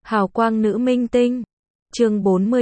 Hào quang nữ minh tinh. Chương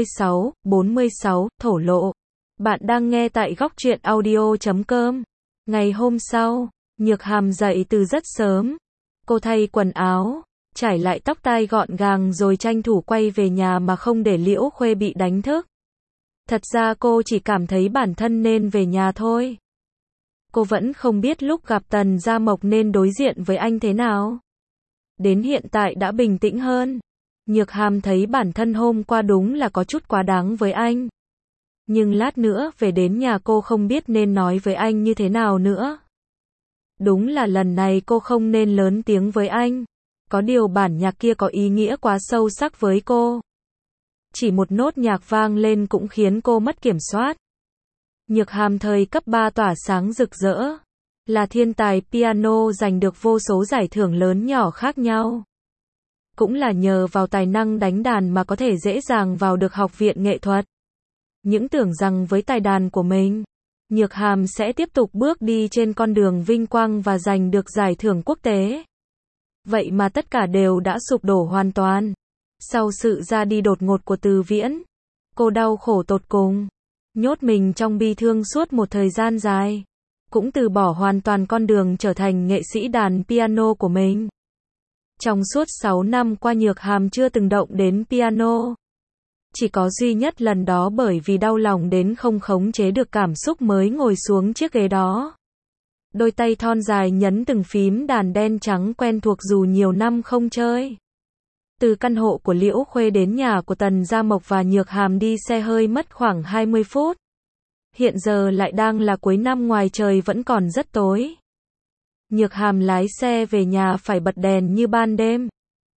46, thổ lộ. Bạn đang nghe tại góc truyện audio.com. Ngày hôm sau, Nhược Hàm dậy từ rất sớm. Cô thay quần áo, trải lại tóc tai gọn gàng rồi tranh thủ quay về nhà mà không để Liễu Khuê bị đánh thức. Thật ra cô chỉ cảm thấy bản thân nên về nhà thôi. Cô vẫn không biết lúc gặp Tần Gia Mộc nên đối diện với anh thế nào. Đến hiện tại đã bình tĩnh hơn. Nhược Hàm thấy bản thân hôm qua đúng là có chút quá đáng với anh. Nhưng lát nữa về đến nhà cô không biết nên nói với anh như thế nào nữa. Đúng là lần này cô không nên lớn tiếng với anh. Có điều bản nhạc kia có ý nghĩa quá sâu sắc với cô. Chỉ một nốt nhạc vang lên cũng khiến cô mất kiểm soát. Nhược Hàm thời cấp 3 tỏa sáng rực rỡ. Là thiên tài piano giành được vô số giải thưởng lớn nhỏ khác nhau. Cũng là nhờ vào tài năng đánh đàn mà có thể dễ dàng vào được học viện nghệ thuật. Những tưởng rằng với tài đàn của mình, Nhược Hàm sẽ tiếp tục bước đi trên con đường vinh quang và giành được giải thưởng quốc tế. Vậy mà tất cả đều đã sụp đổ hoàn toàn. Sau sự ra đi đột ngột của Từ Viễn, cô đau khổ tột cùng, nhốt mình trong bi thương suốt một thời gian dài, cũng từ bỏ hoàn toàn con đường trở thành nghệ sĩ đàn piano của mình. Trong suốt 6 năm qua Nhược Hàm chưa từng động đến piano. Chỉ có duy nhất lần đó bởi vì đau lòng đến không khống chế được cảm xúc mới ngồi xuống chiếc ghế đó. Đôi tay thon dài nhấn từng phím đàn đen trắng quen thuộc dù nhiều năm không chơi. Từ căn hộ của Liễu Khuê đến nhà của Tần Gia Mộc và Nhược Hàm đi xe hơi mất khoảng 20 phút. Hiện giờ lại đang là cuối năm, ngoài trời vẫn còn rất tối. Nhược Hàm lái xe về nhà phải bật đèn như ban đêm.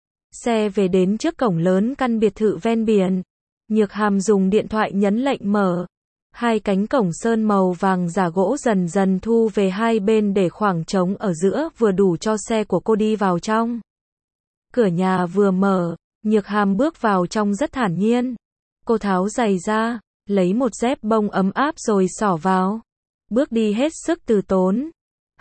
Xe về đến trước cổng lớn căn biệt thự ven biển. Nhược Hàm dùng điện thoại nhấn lệnh mở. Hai cánh cổng sơn màu vàng giả gỗ dần dần thu về hai bên để khoảng trống ở giữa vừa đủ cho xe của cô đi vào trong. Cửa nhà vừa mở, Nhược Hàm bước vào trong rất thản nhiên. Cô tháo giày ra, lấy một dép bông ấm áp rồi xỏ vào. Bước đi hết sức từ tốn.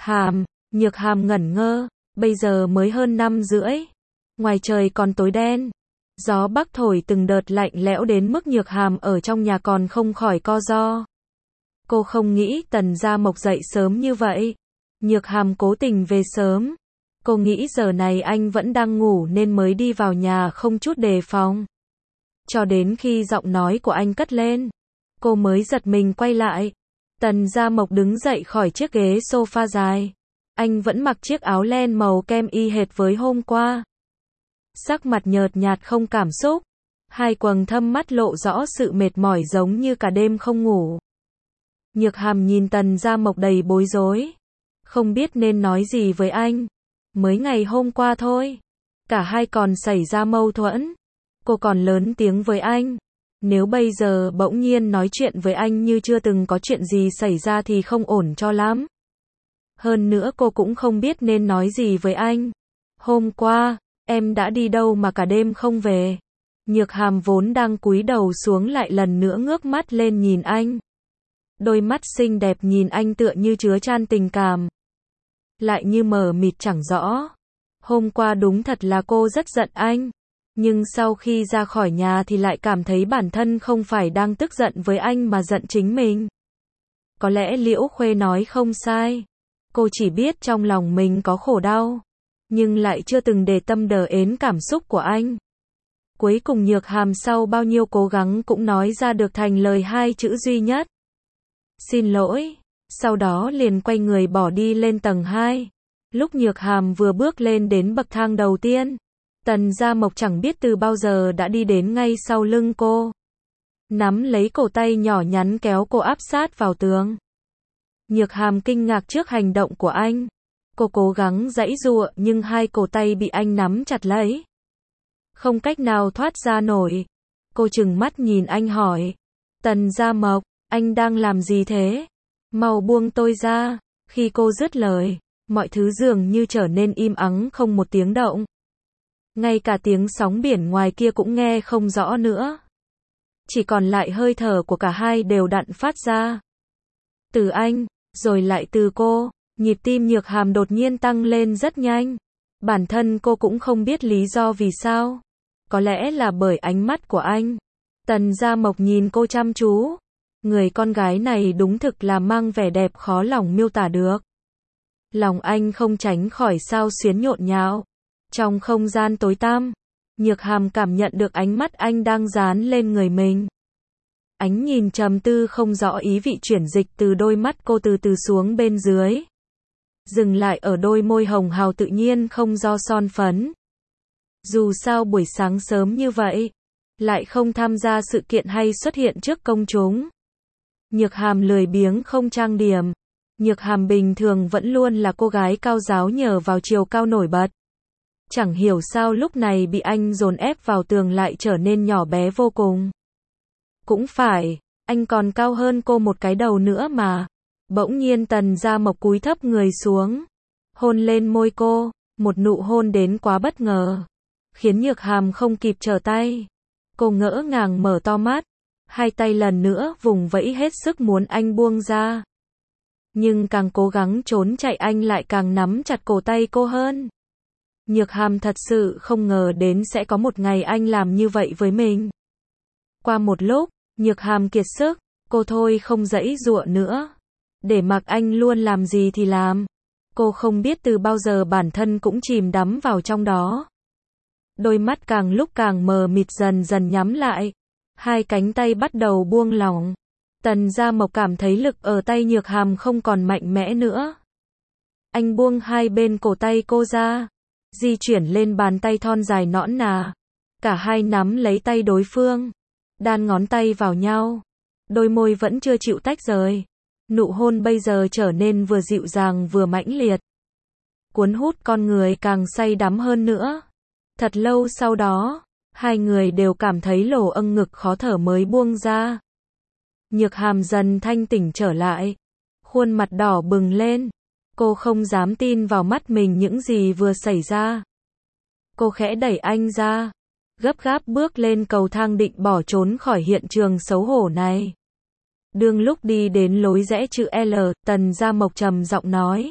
Nhược Hàm ngẩn ngơ, bây giờ mới hơn 5:30. Ngoài trời còn tối đen. Gió bắc thổi từng đợt lạnh lẽo đến mức Nhược Hàm ở trong nhà còn không khỏi co ro. Cô không nghĩ Tần Gia Mộc dậy sớm như vậy. Nhược Hàm cố tình về sớm. Cô nghĩ giờ này anh vẫn đang ngủ nên mới đi vào nhà không chút đề phòng. Cho đến khi giọng nói của anh cất lên, cô mới giật mình quay lại. Tần Gia Mộc đứng dậy khỏi chiếc ghế sofa dài. Anh vẫn mặc chiếc áo len màu kem y hệt với hôm qua. Sắc mặt nhợt nhạt không cảm xúc. Hai quầng thâm mắt lộ rõ sự mệt mỏi giống như cả đêm không ngủ. Nhược Hàm nhìn Tần Gia Mộc đầy bối rối. Không biết nên nói gì với anh. Mới ngày hôm qua thôi. Cả hai còn xảy ra mâu thuẫn. Cô còn lớn tiếng với anh. Nếu bây giờ bỗng nhiên nói chuyện với anh như chưa từng có chuyện gì xảy ra thì không ổn cho lắm. Hơn nữa cô cũng không biết nên nói gì với anh. Hôm qua, em đã đi đâu mà cả đêm không về? Nhược Hàm vốn đang cúi đầu xuống lại lần nữa ngước mắt lên nhìn anh. Đôi mắt xinh đẹp nhìn anh tựa như chứa chan tình cảm. Lại như mờ mịt chẳng rõ. Hôm qua đúng thật là cô rất giận anh. Nhưng sau khi ra khỏi nhà thì lại cảm thấy bản thân không phải đang tức giận với anh mà giận chính mình. Có lẽ Liễu Khuê nói không sai. Cô chỉ biết trong lòng mình có khổ đau. Nhưng lại chưa từng để tâm đờ ến cảm xúc của anh. Cuối cùng Nhược Hàm sau bao nhiêu cố gắng cũng nói ra được thành lời hai chữ duy nhất. Xin lỗi. Sau đó liền quay người bỏ đi lên tầng 2. Lúc Nhược Hàm vừa bước lên đến bậc thang đầu tiên, Tần Gia Mộc chẳng biết từ bao giờ đã đi đến ngay sau lưng cô. Nắm lấy cổ tay nhỏ nhắn kéo cô áp sát vào tường. Nhược Hàm kinh ngạc trước hành động của anh. Cô cố gắng giãy giụa nhưng hai cổ tay bị anh nắm chặt lấy. Không cách nào thoát ra nổi. Cô trừng mắt nhìn anh hỏi. Tần Gia Mộc, anh đang làm gì thế? Mau buông tôi ra. Khi cô dứt lời, mọi thứ dường như trở nên im ắng không một tiếng động. Ngay cả tiếng sóng biển ngoài kia cũng nghe không rõ nữa. Chỉ còn lại hơi thở của cả hai đều đặn phát ra. Từ anh, rồi lại từ cô. Nhịp tim Nhược Hàm đột nhiên tăng lên rất nhanh. Bản thân cô cũng không biết lý do vì sao. Có lẽ là bởi ánh mắt của anh. Tần Gia Mộc nhìn cô chăm chú. Người con gái này đúng thực là mang vẻ đẹp khó lòng miêu tả được. Lòng anh không tránh khỏi xao xuyến nhộn nhạo. Trong không gian tối tăm, Nhược Hàm cảm nhận được ánh mắt anh đang dán lên người mình. Ánh nhìn trầm tư không rõ ý vị chuyển dịch từ đôi mắt cô từ từ xuống bên dưới. Dừng lại ở đôi môi hồng hào tự nhiên không do son phấn. Dù sao buổi sáng sớm như vậy, lại không tham gia sự kiện hay xuất hiện trước công chúng. Nhược Hàm lười biếng không trang điểm. Nhược Hàm bình thường vẫn luôn là cô gái cao giáo nhờ vào chiều cao nổi bật. Chẳng hiểu sao lúc này bị anh dồn ép vào tường lại trở nên nhỏ bé vô cùng. Cũng phải, anh còn cao hơn cô một cái đầu nữa mà. Bỗng nhiên Tần Gia Mộc cúi thấp người xuống, hôn lên môi cô, một nụ hôn đến quá bất ngờ, khiến Nhược Hàm không kịp trở tay. Cô ngỡ ngàng mở to mắt, hai tay lần nữa vùng vẫy hết sức muốn anh buông ra. Nhưng càng cố gắng trốn chạy anh lại càng nắm chặt cổ tay cô hơn. Nhược Hàm thật sự không ngờ đến sẽ có một ngày anh làm như vậy với mình. Qua một lúc, Nhược Hàm kiệt sức, cô thôi không giãy giụa nữa. Để mặc anh luôn làm gì thì làm. Cô không biết từ bao giờ bản thân cũng chìm đắm vào trong đó. Đôi mắt càng lúc càng mờ mịt dần dần nhắm lại. Hai cánh tay bắt đầu buông lỏng. Tần Gia Mộc cảm thấy lực ở tay Nhược Hàm không còn mạnh mẽ nữa. Anh buông hai bên cổ tay cô ra, di chuyển lên bàn tay thon dài nõn nà. Cả hai nắm lấy tay đối phương, đan ngón tay vào nhau. Đôi môi vẫn chưa chịu tách rời. Nụ hôn bây giờ trở nên vừa dịu dàng vừa mãnh liệt. Cuốn hút con người càng say đắm hơn nữa. Thật lâu sau đó, hai người đều cảm thấy lỗ âng ngực khó thở mới buông ra. Nhược Hàm dần thanh tỉnh trở lại. Khuôn mặt đỏ bừng lên. Cô không dám tin vào mắt mình những gì vừa xảy ra. Cô khẽ đẩy anh ra, gấp gáp bước lên cầu thang định bỏ trốn khỏi hiện trường xấu hổ này. Đương lúc đi đến lối rẽ chữ L, Tần Gia Mộc trầm giọng nói.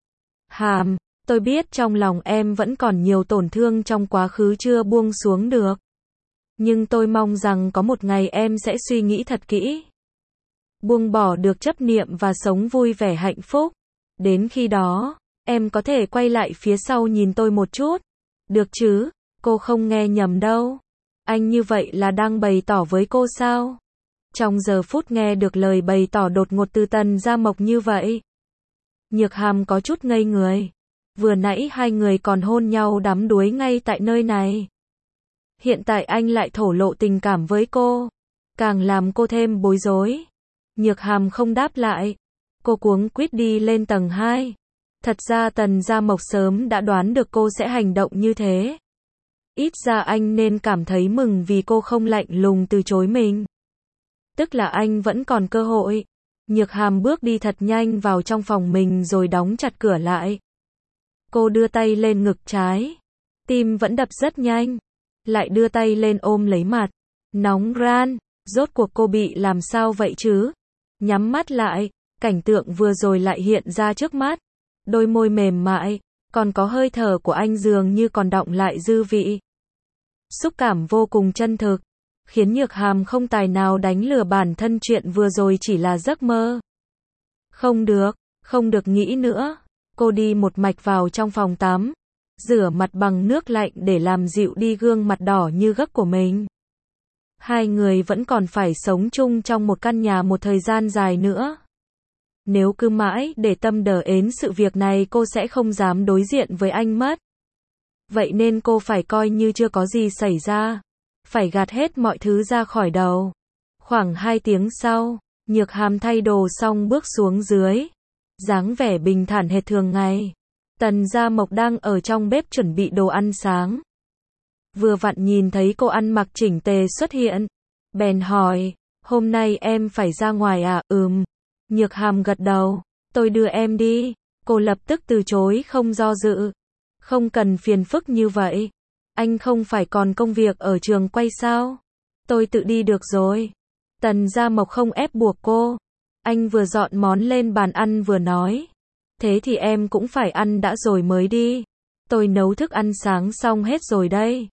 Hàm, tôi biết trong lòng em vẫn còn nhiều tổn thương trong quá khứ chưa buông xuống được. Nhưng tôi mong rằng có một ngày em sẽ suy nghĩ thật kỹ. Buông bỏ được chấp niệm và sống vui vẻ hạnh phúc. Đến khi đó, em có thể quay lại phía sau nhìn tôi một chút. Được chứ, cô không nghe nhầm đâu. Anh như vậy là đang bày tỏ với cô sao? Trong giờ phút nghe được lời bày tỏ đột ngột từ Tần Gia Mộc như vậy, Nhược Hàm có chút ngây người. Vừa nãy hai người còn hôn nhau đắm đuối ngay tại nơi này. Hiện tại anh lại thổ lộ tình cảm với cô, càng làm cô thêm bối rối. Nhược Hàm không đáp lại. Cô cuống quýt đi lên tầng 2. Thật ra Tần Gia Mộc sớm đã đoán được cô sẽ hành động như thế. Ít ra anh nên cảm thấy mừng vì cô không lạnh lùng từ chối mình. Tức là anh vẫn còn cơ hội. Nhược Hàm bước đi thật nhanh vào trong phòng mình rồi đóng chặt cửa lại. Cô đưa tay lên ngực trái. Tim vẫn đập rất nhanh. Lại đưa tay lên ôm lấy mặt. Nóng ran. Rốt cuộc cô bị làm sao vậy chứ? Nhắm mắt lại. Cảnh tượng vừa rồi lại hiện ra trước mắt. Đôi môi mềm mại. Còn có hơi thở của anh dường như còn đọng lại dư vị. Xúc cảm vô cùng chân thực. Khiến Nhược Hàm không tài nào đánh lừa bản thân chuyện vừa rồi chỉ là giấc mơ. Không được nghĩ nữa. Cô đi một mạch vào trong phòng tắm. Rửa mặt bằng nước lạnh để làm dịu đi gương mặt đỏ như gấc của mình. Hai người vẫn còn phải sống chung trong một căn nhà một thời gian dài nữa. Nếu cứ mãi để tâm đờ ến sự việc này cô sẽ không dám đối diện với anh mất. Vậy nên cô phải coi như chưa có gì xảy ra. Phải gạt hết mọi thứ ra khỏi đầu. Khoảng 2 tiếng sau, Nhược Hàm thay đồ xong bước xuống dưới. Dáng vẻ bình thản hệt thường ngày. Tần Gia Mộc đang ở trong bếp chuẩn bị đồ ăn sáng. Vừa vặn nhìn thấy cô ăn mặc chỉnh tề xuất hiện. Bèn hỏi, hôm nay em phải ra ngoài à? Nhược Hàm gật đầu, tôi đưa em đi. Cô lập tức từ chối không do dự. Không cần phiền phức như vậy. Anh không phải còn công việc ở trường quay sao? Tôi tự đi được rồi. Tần Gia Mộc không ép buộc cô. Anh vừa dọn món lên bàn ăn vừa nói. Thế thì em cũng phải ăn đã rồi mới đi. Tôi nấu thức ăn sáng xong hết rồi đây.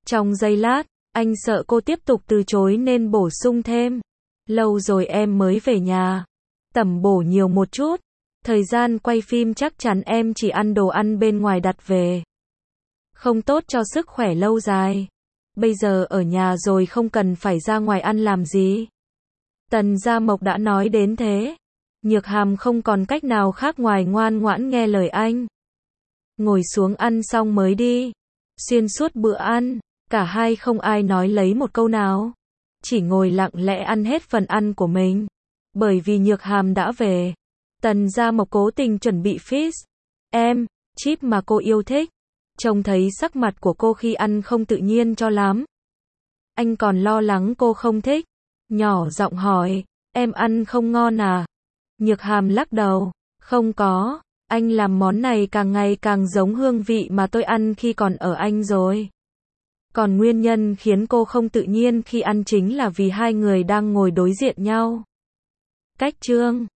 Trong giây lát, anh sợ cô tiếp tục từ chối nên bổ sung thêm. Lâu rồi em mới về nhà. Tẩm bổ nhiều một chút. Thời gian quay phim chắc chắn em chỉ ăn đồ ăn bên ngoài đặt về. Không tốt cho sức khỏe lâu dài. Bây giờ ở nhà rồi không cần phải ra ngoài ăn làm gì. Tần Gia Mộc đã nói đến thế. Nhược Hàm không còn cách nào khác ngoài ngoan ngoãn nghe lời anh. Ngồi xuống ăn xong mới đi. Xuyên suốt bữa ăn, cả hai không ai nói lấy một câu nào. Chỉ ngồi lặng lẽ ăn hết phần ăn của mình. Bởi vì Nhược Hàm đã về. Tần Gia Mộc cố tình chuẩn bị fish chip mà cô yêu thích. Trông thấy sắc mặt của cô khi ăn không tự nhiên cho lắm. Anh còn lo lắng cô không thích. Nhỏ giọng hỏi, em ăn không ngon à? Nhược Hàm lắc đầu, không có, anh làm món này càng ngày càng giống hương vị mà tôi ăn khi còn ở Anh rồi. Còn nguyên nhân khiến cô không tự nhiên khi ăn chính là vì hai người đang ngồi đối diện nhau. Cách chương